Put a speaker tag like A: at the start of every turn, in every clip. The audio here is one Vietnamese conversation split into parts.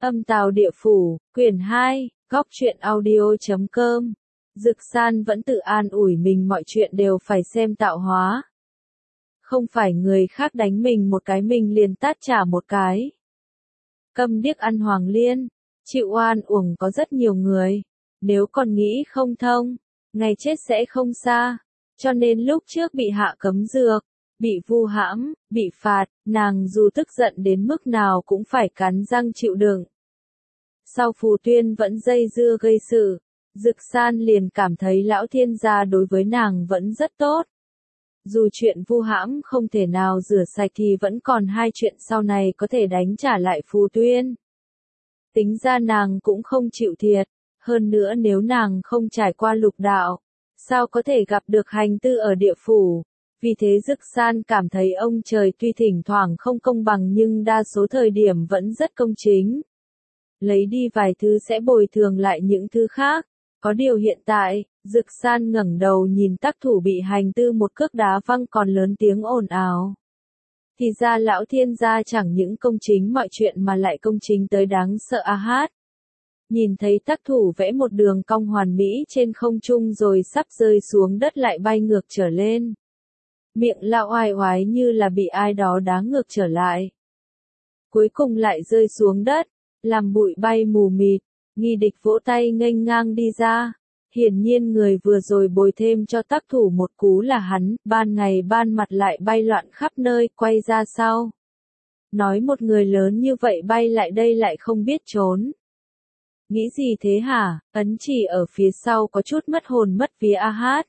A: Âm Tào Địa Phủ, quyển 2, góc truyện audio.com. Dực San vẫn tự an ủi mình mọi chuyện đều phải xem tạo hóa. Không phải người khác đánh mình một cái mình liền tát trả một cái. Câm điếc ăn hoàng liên, chịu oan uổng có rất nhiều người. Nếu còn nghĩ không thông, ngày chết sẽ không xa. Cho nên lúc trước bị hạ cấm dược, bị vu hãm, bị phạt, nàng dù tức giận đến mức nào cũng phải cắn răng chịu đựng. Sau Phù Tuyên vẫn dây dưa gây sự, Dực San liền cảm thấy lão thiên gia đối với nàng vẫn rất tốt. Dù chuyện vu hãm không thể nào rửa sạch thì vẫn còn hai chuyện sau này có thể đánh trả lại Phù Tuyên. Tính ra nàng cũng không chịu thiệt, hơn nữa nếu nàng không trải qua lục đạo, sao có thể gặp được hành tư ở địa phủ. Vì thế Dực San cảm thấy ông trời tuy thỉnh thoảng không công bằng nhưng đa số thời điểm vẫn rất công chính. Lấy đi vài thứ sẽ bồi thường lại những thứ khác. Có điều hiện tại, Dực San ngẩng đầu nhìn tác thủ bị hành tư một cước đá văng còn lớn tiếng ồn ào. Thì ra lão thiên gia chẳng những công chính mọi chuyện mà lại công chính tới đáng sợ a hát. Nhìn thấy tác thủ vẽ một đường cong hoàn mỹ trên không trung rồi sắp rơi xuống đất lại bay ngược trở lên. Miệng lão oai oái như là bị ai đó đá ngược trở lại. Cuối cùng lại rơi xuống đất, làm bụi bay mù mịt, Nghi Địch vỗ tay nghênh ngang đi ra. Hiển nhiên người vừa rồi bồi thêm cho tác thủ một cú là hắn, ban ngày ban mặt lại bay loạn khắp nơi, quay ra sau. Nói một người lớn như vậy bay lại đây lại không biết trốn. Nghĩ gì thế hả? Ấn chỉ ở phía sau có chút mất hồn mất vía a hát.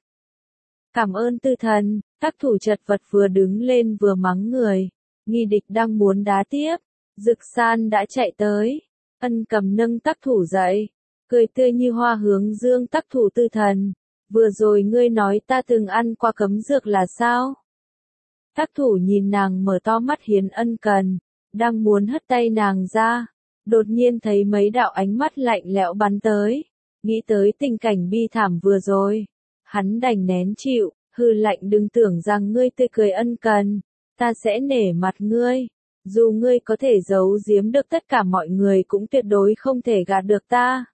A: Cảm ơn tư thần, tác thủ chật vật vừa đứng lên vừa mắng người. Nghi Địch đang muốn đá tiếp. Dực San đã chạy tới. Ân cầm nâng tác thủ dậy. Cười tươi như hoa hướng dương tác thủ tư thần. Vừa rồi ngươi nói ta từng ăn qua cấm dược là sao? Tác thủ nhìn nàng mở to mắt hiến ân cần. Đang muốn hất tay nàng ra. Đột nhiên thấy mấy đạo ánh mắt lạnh lẽo bắn tới. Nghĩ tới tình cảnh bi thảm vừa rồi. Hắn đành nén chịu, hừ lạnh đừng tưởng rằng ngươi tươi cười ân cần. Ta sẽ nể mặt ngươi. Dù ngươi có thể giấu giếm được tất cả mọi người cũng tuyệt đối không thể gạt được ta.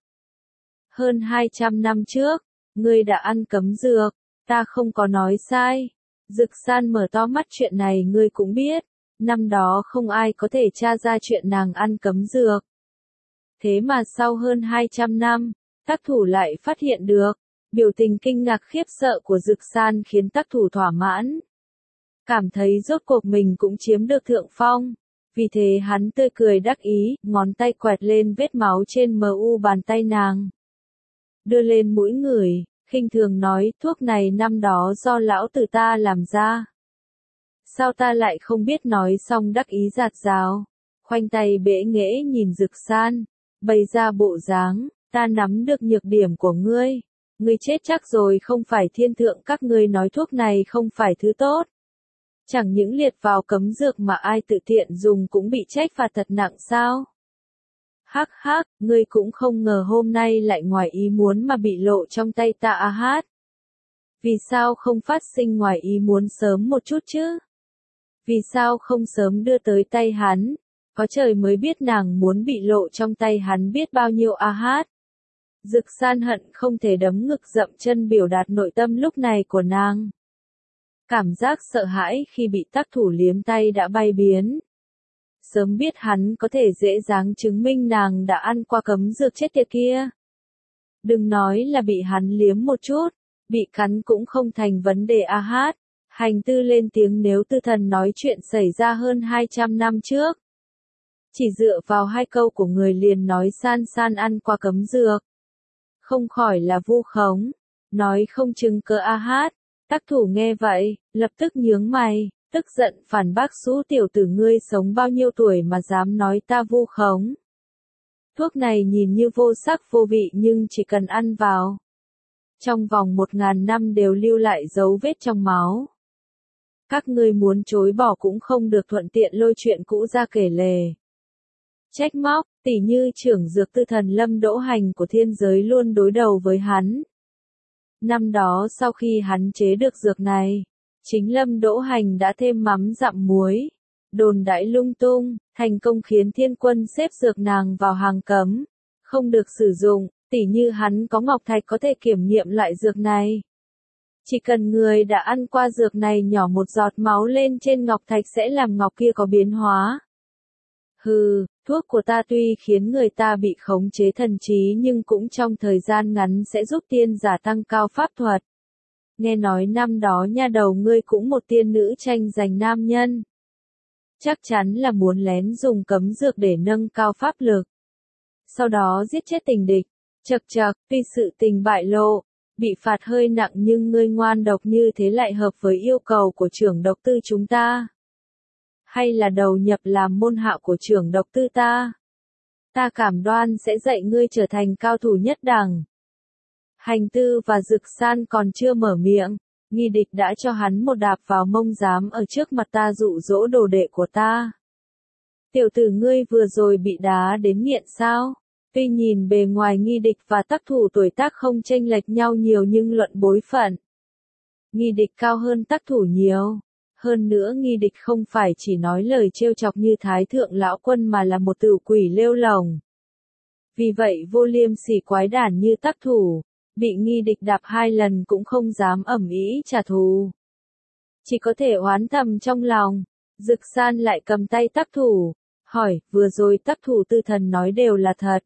A: Hơn 200 năm trước, ngươi đã ăn cấm dược, ta không có nói sai. Dực San mở to mắt chuyện này ngươi cũng biết, năm đó không ai có thể tra ra chuyện nàng ăn cấm dược. Thế mà sau hơn 200 năm, tác thủ lại phát hiện được, biểu tình kinh ngạc khiếp sợ của Dực San khiến tác thủ thỏa mãn. Cảm thấy rốt cuộc mình cũng chiếm được thượng phong. Vì thế hắn tươi cười đắc ý, ngón tay quẹt lên vết máu trên mu bàn tay nàng. Đưa lên mũi ngửi, khinh thường nói, thuốc này năm đó do lão tử ta làm ra. Sao ta lại không biết nói xong đắc ý giạt rào. Khoanh tay bẽ nghễ nhìn Dực San, bày ra bộ dáng, ta nắm được nhược điểm của ngươi. Ngươi chết chắc rồi không phải thiên thượng các ngươi nói thuốc này không phải thứ tốt. Chẳng những liệt vào cấm dược mà ai tự tiện dùng cũng bị trách phạt thật nặng sao? Hắc hắc, ngươi cũng không ngờ hôm nay lại ngoài ý muốn mà bị lộ trong tay ta a hát. Vì sao không phát sinh ngoài ý muốn sớm một chút chứ? Vì sao không sớm đưa tới tay hắn? Có trời mới biết nàng muốn bị lộ trong tay hắn biết bao nhiêu a hát. Dực San hận không thể đấm ngực dậm chân biểu đạt nội tâm lúc này của nàng. Cảm giác sợ hãi khi bị tác thủ liếm tay đã bay biến. Sớm biết hắn có thể dễ dàng chứng minh nàng đã ăn qua cấm dược chết tiệt kia. Đừng nói là bị hắn liếm một chút, bị cắn cũng không thành vấn đề a hát. Hành tư lên tiếng nếu tư thần nói chuyện xảy ra hơn 200 năm trước. Chỉ dựa vào hai câu của người liền nói San San ăn qua cấm dược. Không khỏi là vu khống, nói không chứng cớ a hát. Tác thủ nghe vậy, lập tức nhướng mày, tức giận phản bác xú tiểu tử ngươi sống bao nhiêu tuổi mà dám nói ta vu khống. Thuốc này nhìn như vô sắc vô vị nhưng chỉ cần ăn vào. Trong vòng 1000 năm đều lưu lại dấu vết trong máu. Các ngươi muốn chối bỏ cũng không được thuận tiện lôi chuyện cũ ra kể lể. Trách móc, tỉ như trưởng dược tư thần Lâm Đỗ Hành của thiên giới luôn đối đầu với hắn. Năm đó sau khi hắn chế được dược này, chính Lâm Đỗ Hành đã thêm mắm dặm muối. đồn đãi lung tung, thành công khiến thiên quân xếp dược nàng vào hàng cấm, không được sử dụng, tỉ như hắn có ngọc thạch có thể kiểm nghiệm loại dược này. Chỉ cần người đã ăn qua dược này nhỏ một giọt máu lên trên ngọc thạch sẽ làm ngọc kia có biến hóa. Hừ, thuốc của ta tuy khiến người ta bị khống chế thần trí nhưng cũng trong thời gian ngắn sẽ giúp tiên giả tăng cao pháp thuật. Nghe nói năm đó nha đầu ngươi cũng một tiên nữ tranh giành nam nhân. Chắc chắn là muốn lén dùng cấm dược để nâng cao pháp lực. Sau đó giết chết tình địch. Chậc chậc, tuy sự tình bại lộ, bị phạt hơi nặng nhưng ngươi ngoan độc như thế lại hợp với yêu cầu của trưởng độc tư chúng ta. Hay là đầu nhập làm môn hạ của trưởng độc tư ta? Ta cảm đoan sẽ dạy ngươi trở thành cao thủ nhất đẳng. Hành Tư và Dực San còn chưa mở miệng, Nghi Địch đã cho hắn một đạp vào mông dám ở trước mặt ta dụ dỗ đồ đệ của ta. Tiểu tử ngươi vừa rồi bị đá đến nghiện sao? Tuy nhìn bề ngoài Nghi Địch và Tắc Thủ tuổi tác không chênh lệch nhau nhiều nhưng luận bối phận, Nghi Địch cao hơn Tắc Thủ nhiều. Hơn nữa Nghi Địch không phải chỉ nói lời trêu chọc như Thái Thượng Lão Quân mà là một tử quỷ lêu lồng. Vì vậy vô liêm sỉ quái đản như Tắc Thủ, bị Nghi Địch đạp 2 lần cũng không dám ầm ĩ trả thù. Chỉ có thể oán thầm trong lòng. Dực San lại cầm tay Tắc Thủ, hỏi, vừa rồi Tắc Thủ tư thần nói đều là thật.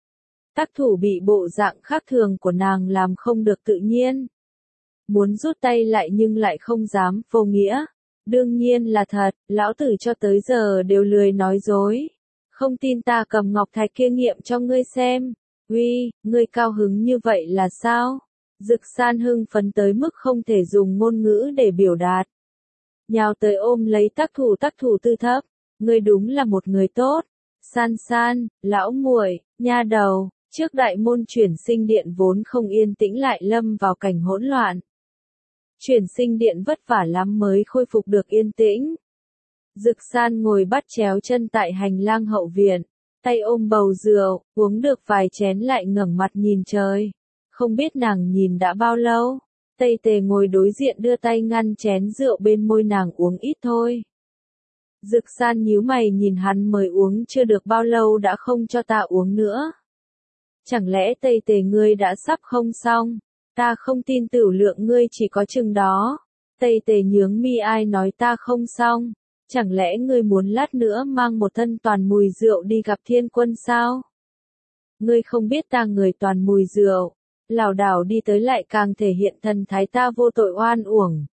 A: Tắc Thủ bị bộ dạng khác thường của nàng làm không được tự nhiên. Muốn rút tay lại nhưng lại không dám, vô nghĩa. Đương nhiên là thật, lão tử cho tới giờ đều lười nói dối. Không tin ta cầm ngọc thạch kia nghiệm cho ngươi xem. Uy, ngươi cao hứng như vậy là sao? Dực San hưng phấn tới mức không thể dùng ngôn ngữ để biểu đạt. Nhào tới ôm lấy Tắc Thủ tư thấp. Ngươi đúng là một người tốt. San San, lão muội, nha đầu, trước đại môn chuyển sinh điện vốn không yên tĩnh lại lâm vào cảnh hỗn loạn. Chuyển sinh điện vất vả lắm mới khôi phục được yên tĩnh. Dực San ngồi bắt chéo chân tại hành lang hậu viện, tay ôm bầu rượu, uống được vài chén lại ngẩng mặt nhìn trời. Không biết nàng nhìn đã bao lâu. Tây Tề ngồi đối diện đưa tay ngăn chén rượu bên môi nàng uống ít thôi. Dực San nhíu mày nhìn hắn mới uống chưa được bao lâu đã không cho ta uống nữa. Chẳng lẽ Tây Tề ngươi đã sắp không xong? Ta không tin tửu lượng ngươi chỉ có chừng đó. Tây Tề nhướng mi, ai nói ta không xong? Chẳng lẽ ngươi muốn lát nữa mang một thân toàn mùi rượu đi gặp thiên quân sao? Ngươi không biết ta người toàn mùi rượu. Lảo đảo đi tới lại càng thể hiện thần thái ta vô tội oan uổng.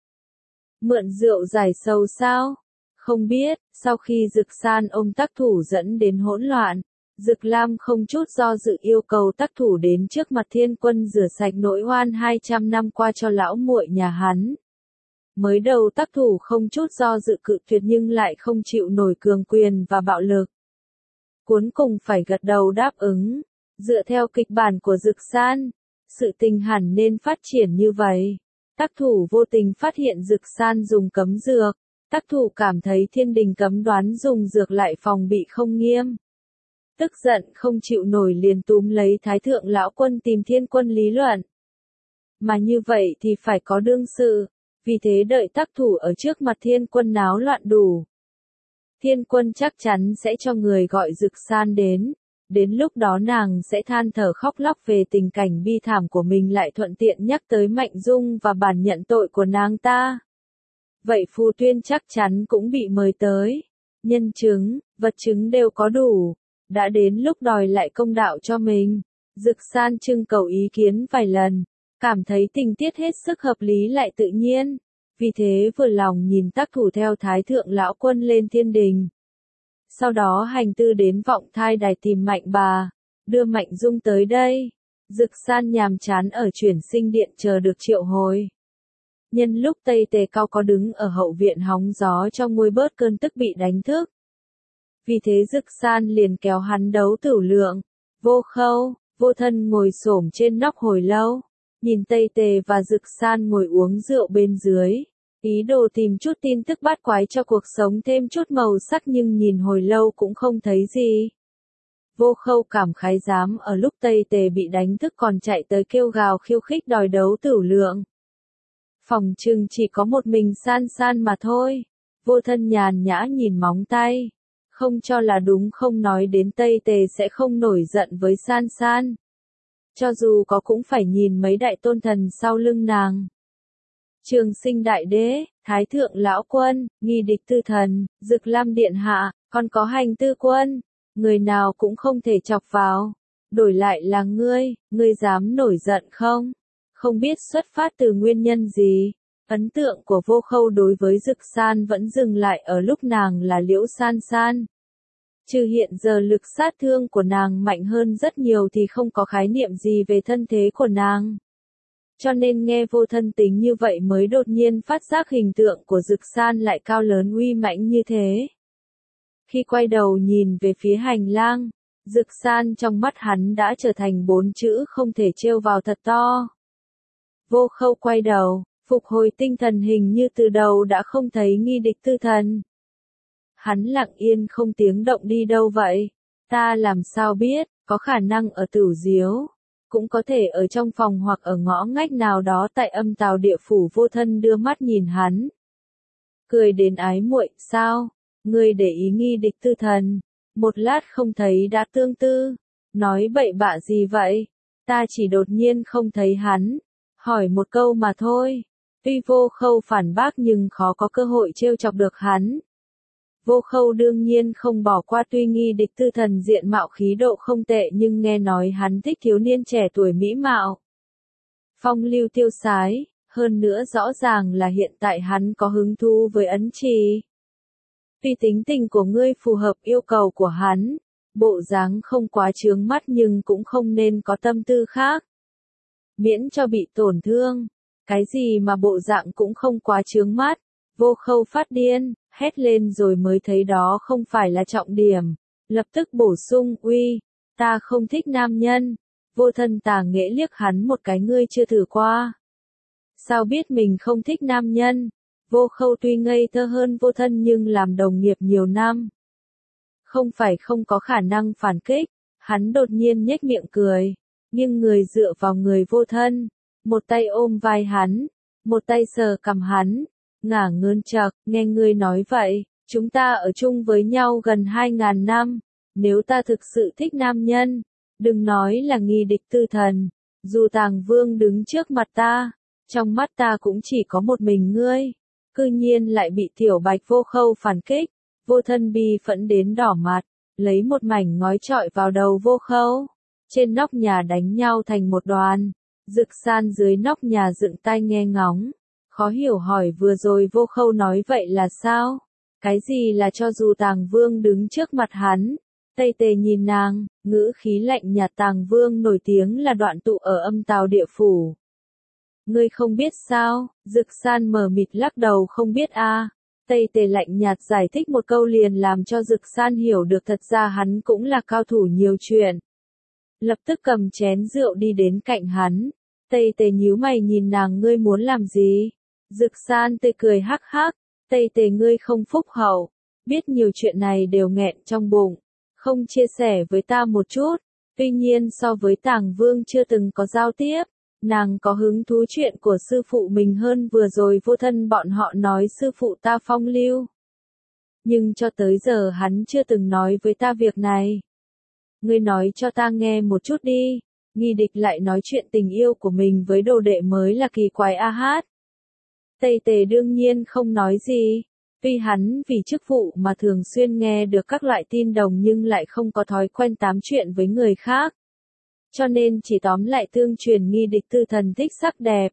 A: Mượn rượu giải sầu sao? Không biết, sau khi Dực San ôm Tắc Thủ dẫn đến hỗn loạn, Dực Lam không chút do dự yêu cầu Tắc Thủ đến trước mặt thiên quân rửa sạch nỗi oan 200 năm qua cho lão muội nhà hắn. Mới đầu Tắc Thủ không chút do dự cự tuyệt nhưng lại không chịu nổi cường quyền và bạo lực. Cuối cùng phải gật đầu đáp ứng. Dựa theo kịch bản của Dực San, sự tình hẳn nên phát triển như vậy. Tắc Thủ vô tình phát hiện Dực San dùng cấm dược. Tắc Thủ cảm thấy thiên đình cấm đoán dùng dược lại phòng bị không nghiêm. Tức giận không chịu nổi liền túm lấy Thái Thượng Lão Quân tìm thiên quân lý luận. Mà như vậy thì phải có đương sự. Vì thế đợi Tắc Thủ ở trước mặt thiên quân náo loạn đủ. Thiên quân chắc chắn sẽ cho người gọi Dực San đến. Đến lúc đó nàng sẽ than thở khóc lóc về tình cảnh bi thảm của mình lại thuận tiện nhắc tới Mạnh Dung và bản nhận tội của nàng ta. Vậy Phù Tuyên chắc chắn cũng bị mời tới. Nhân chứng, vật chứng đều có đủ. Đã đến lúc đòi lại công đạo cho mình. Dực San trưng cầu ý kiến vài lần. Cảm thấy tình tiết hết sức hợp lý lại tự nhiên. Vì thế vừa lòng nhìn Tắc Thủ theo Thái Thượng Lão Quân lên thiên đình. Sau đó Hành Tư đến Vọng Thai Đài tìm Mạnh Bà. Đưa Mạnh Dung tới đây. Dực San nhàm chán ở chuyển sinh điện chờ được triệu hồi. Nhân lúc Tây Tề Cao có đứng ở hậu viện hóng gió cho nguôi bớt cơn tức bị đánh thức. Vì thế Dực San liền kéo hắn đấu tửu lượng. Vô Khâu, Vô Thân ngồi xổm trên nóc hồi lâu. Nhìn Tây Tề và Dực San ngồi uống rượu bên dưới. Ý đồ tìm chút tin tức bát quái cho cuộc sống thêm chút màu sắc nhưng nhìn hồi lâu cũng không thấy gì. Vô Khâu cảm khái dám ở lúc Tây Tề bị đánh thức còn chạy tới kêu gào khiêu khích đòi đấu tửu lượng. Phòng trừng chỉ có một mình San San mà thôi. Vô Thân nhàn nhã nhìn móng tay. Không cho là đúng, không nói đến Tây Tề sẽ không nổi giận với San San. Cho dù có cũng phải nhìn mấy đại tôn thần sau lưng nàng. Trường Sinh đại đế, Thái thượng lão quân, Nghi Địch tư thần, Dực Lam điện hạ, còn có Hành tư quân, người nào cũng không thể chọc vào. Đổi lại là ngươi dám nổi giận không? Không biết xuất phát từ nguyên nhân gì. Ấn tượng của Vô Khâu đối với Dực San vẫn dừng lại ở lúc nàng là Liễu San San. Trừ hiện giờ lực sát thương của nàng mạnh hơn rất nhiều thì không có khái niệm gì về thân thế của nàng. Cho nên nghe Vô Thân tính như vậy mới đột nhiên phát giác hình tượng của Dực San lại cao lớn uy mãnh như thế. Khi quay đầu nhìn về phía hành lang, Dực San trong mắt hắn đã trở thành 4 chữ không thể trêu vào thật to. Vô Khâu quay đầu, phục hồi tinh thần, hình như từ đầu đã không thấy Nghi Địch tư thần. Hắn lặng yên không tiếng động đi đâu vậy? Ta làm sao biết, có khả năng ở Tửu Diếu, cũng có thể ở trong phòng hoặc ở ngõ ngách nào đó tại Âm Tào địa phủ. Vô Thân đưa mắt nhìn hắn. Cười đến ái muội, sao? Ngươi để ý Nghi Địch tư thần, một lát không thấy đã tương tư. Nói bậy bạ gì vậy? Ta chỉ đột nhiên không thấy hắn. Hỏi một câu mà thôi. Tuy Vô Khâu phản bác nhưng khó có cơ hội trêu chọc được hắn. Vô Khâu đương nhiên không bỏ qua, tuy Nghi Địch tư thần diện mạo khí độ không tệ nhưng nghe nói hắn thích thiếu niên trẻ tuổi mỹ mạo. Phong lưu tiêu sái, hơn nữa rõ ràng là hiện tại hắn có hứng thú với ấn trì. Tuy tính tình của ngươi phù hợp yêu cầu của hắn, bộ dáng không quá chướng mắt nhưng cũng không nên có tâm tư khác. Miễn cho bị tổn thương, cái gì mà bộ dạng cũng không quá chướng mắt. Vô Khâu phát điên, hét lên rồi mới thấy đó không phải là trọng điểm. Lập tức bổ sung, uy, ta không thích nam nhân. Vô Thân tà nghễ liếc hắn một cái, ngươi chưa thử qua. Sao biết mình không thích nam nhân? Vô Khâu tuy ngây thơ hơn Vô Thân nhưng làm đồng nghiệp nhiều năm. Không phải không có khả năng phản kích, hắn đột nhiên nhếch miệng cười, nhưng người dựa vào người Vô Thân, một tay ôm vai hắn, một tay sờ cằm hắn, ngả ngớn chậc, nghe ngươi nói vậy, chúng ta ở chung với nhau gần 2.000 năm, nếu ta thực sự thích nam nhân, đừng nói là Nghi Địch tư thần, dù Tàng Vương đứng trước mặt ta, trong mắt ta cũng chỉ có một mình ngươi. Cư nhiên lại bị Tiểu Bạch Vô Khâu phản kích. Vô Thân bi phẫn đến đỏ mặt, lấy một mảnh ngói chọi vào đầu Vô Khâu. Trên nóc nhà đánh nhau thành một đoàn. Dực San dưới nóc nhà dựng tai nghe ngóng, khó hiểu hỏi vừa rồi Vô Khâu nói vậy là sao? Cái gì là cho dù Tàng Vương đứng trước mặt hắn? Tây Tề nhìn nàng, ngữ khí lạnh nhạt. Tàng Vương nổi tiếng là đoạn tụ ở Âm Tào địa phủ. Ngươi không biết sao? Dực San mờ mịt lắc đầu, không biết a. Tây Tề lạnh nhạt giải thích một câu liền làm cho Dực San hiểu được thật ra hắn cũng là cao thủ nhiều chuyện. Lập tức cầm chén rượu đi đến cạnh hắn. Tây Tề nhíu mày nhìn nàng, ngươi muốn làm gì? Dực San tươi cười hắc hắc. Tây Tề ngươi không phúc hậu, biết nhiều chuyện này đều nghẹn trong bụng, không chia sẻ với ta một chút. Tuy nhiên so với Tàng Vương chưa từng có giao tiếp, nàng có hứng thú chuyện của sư phụ mình hơn. Vừa rồi Vô Thân bọn họ nói sư phụ ta phong lưu, nhưng cho tới giờ hắn chưa từng nói với ta việc này. Ngươi nói cho ta nghe một chút đi. Nghi Địch lại nói chuyện tình yêu của mình với đồ đệ mới là kỳ quái a hát. Tây Tề đương nhiên không nói gì. Tuy hắn vì chức vụ mà thường xuyên nghe được các loại tin đồn nhưng lại không có thói quen tám chuyện với người khác. Cho nên chỉ tóm lại tương truyền Nghi Địch tư thần thích sắc đẹp.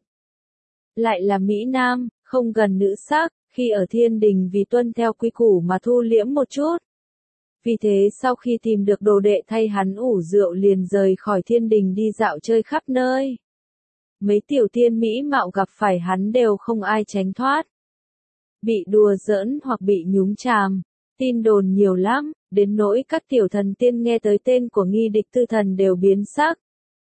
A: Lại là Mỹ Nam, không gần nữ sắc, khi ở thiên đình vì tuân theo quy củ mà thu liễm một chút. Vì thế sau khi tìm được đồ đệ thay hắn ủ rượu liền rời khỏi thiên đình đi dạo chơi khắp nơi. Mấy tiểu tiên mỹ mạo gặp phải hắn đều không ai tránh thoát. Bị đùa giỡn hoặc bị nhúng chàm, tin đồn nhiều lắm, đến nỗi các tiểu thần tiên nghe tới tên của Nghi Địch tư thần đều biến sắc.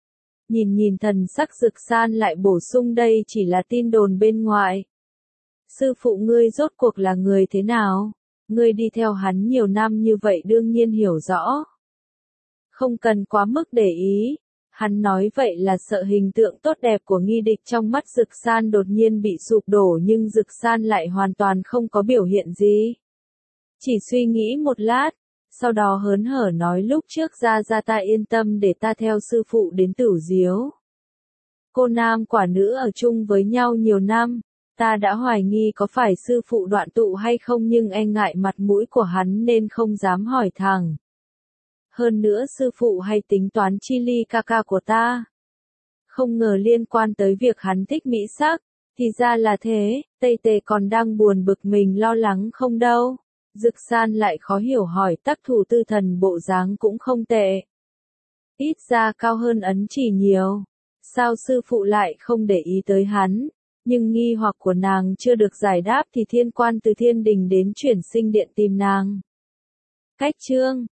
A: Nhìn thần sắc Dực San lại bổ sung, đây chỉ là tin đồn bên ngoài. Sư phụ ngươi rốt cuộc là người thế nào? Ngươi đi theo hắn nhiều năm như vậy đương nhiên hiểu rõ. Không cần quá mức để ý. Hắn nói vậy là sợ hình tượng tốt đẹp của nghi địch trong mắt Dực San đột nhiên bị sụp đổ, nhưng Dực San lại hoàn toàn không có biểu hiện gì. Chỉ suy nghĩ một lát, sau đó hớn hở nói lúc trước ra ta yên tâm để ta theo sư phụ đến Tửu Diếu. Cô nam quả nữ ở chung với nhau nhiều năm, ta đã hoài nghi có phải sư phụ đoạn tụ hay không, nhưng e ngại mặt mũi của hắn nên không dám hỏi thẳng. Hơn nữa sư phụ hay tính toán chi ly ca ca của ta. Không ngờ liên quan tới việc hắn thích mỹ sắc, thì ra là thế, Tây Tề còn đang buồn bực mình lo lắng không đâu. Dực San lại khó hiểu hỏi, Tắc Thủ Tư Thần bộ dáng cũng không tệ. Ít ra cao hơn Ấn Chỉ nhiều. Sao sư phụ lại không để ý tới hắn? Nhưng nghi hoặc của nàng chưa được giải đáp thì thiên quan từ thiên đình đến chuyển sinh điện tìm nàng. Cách chương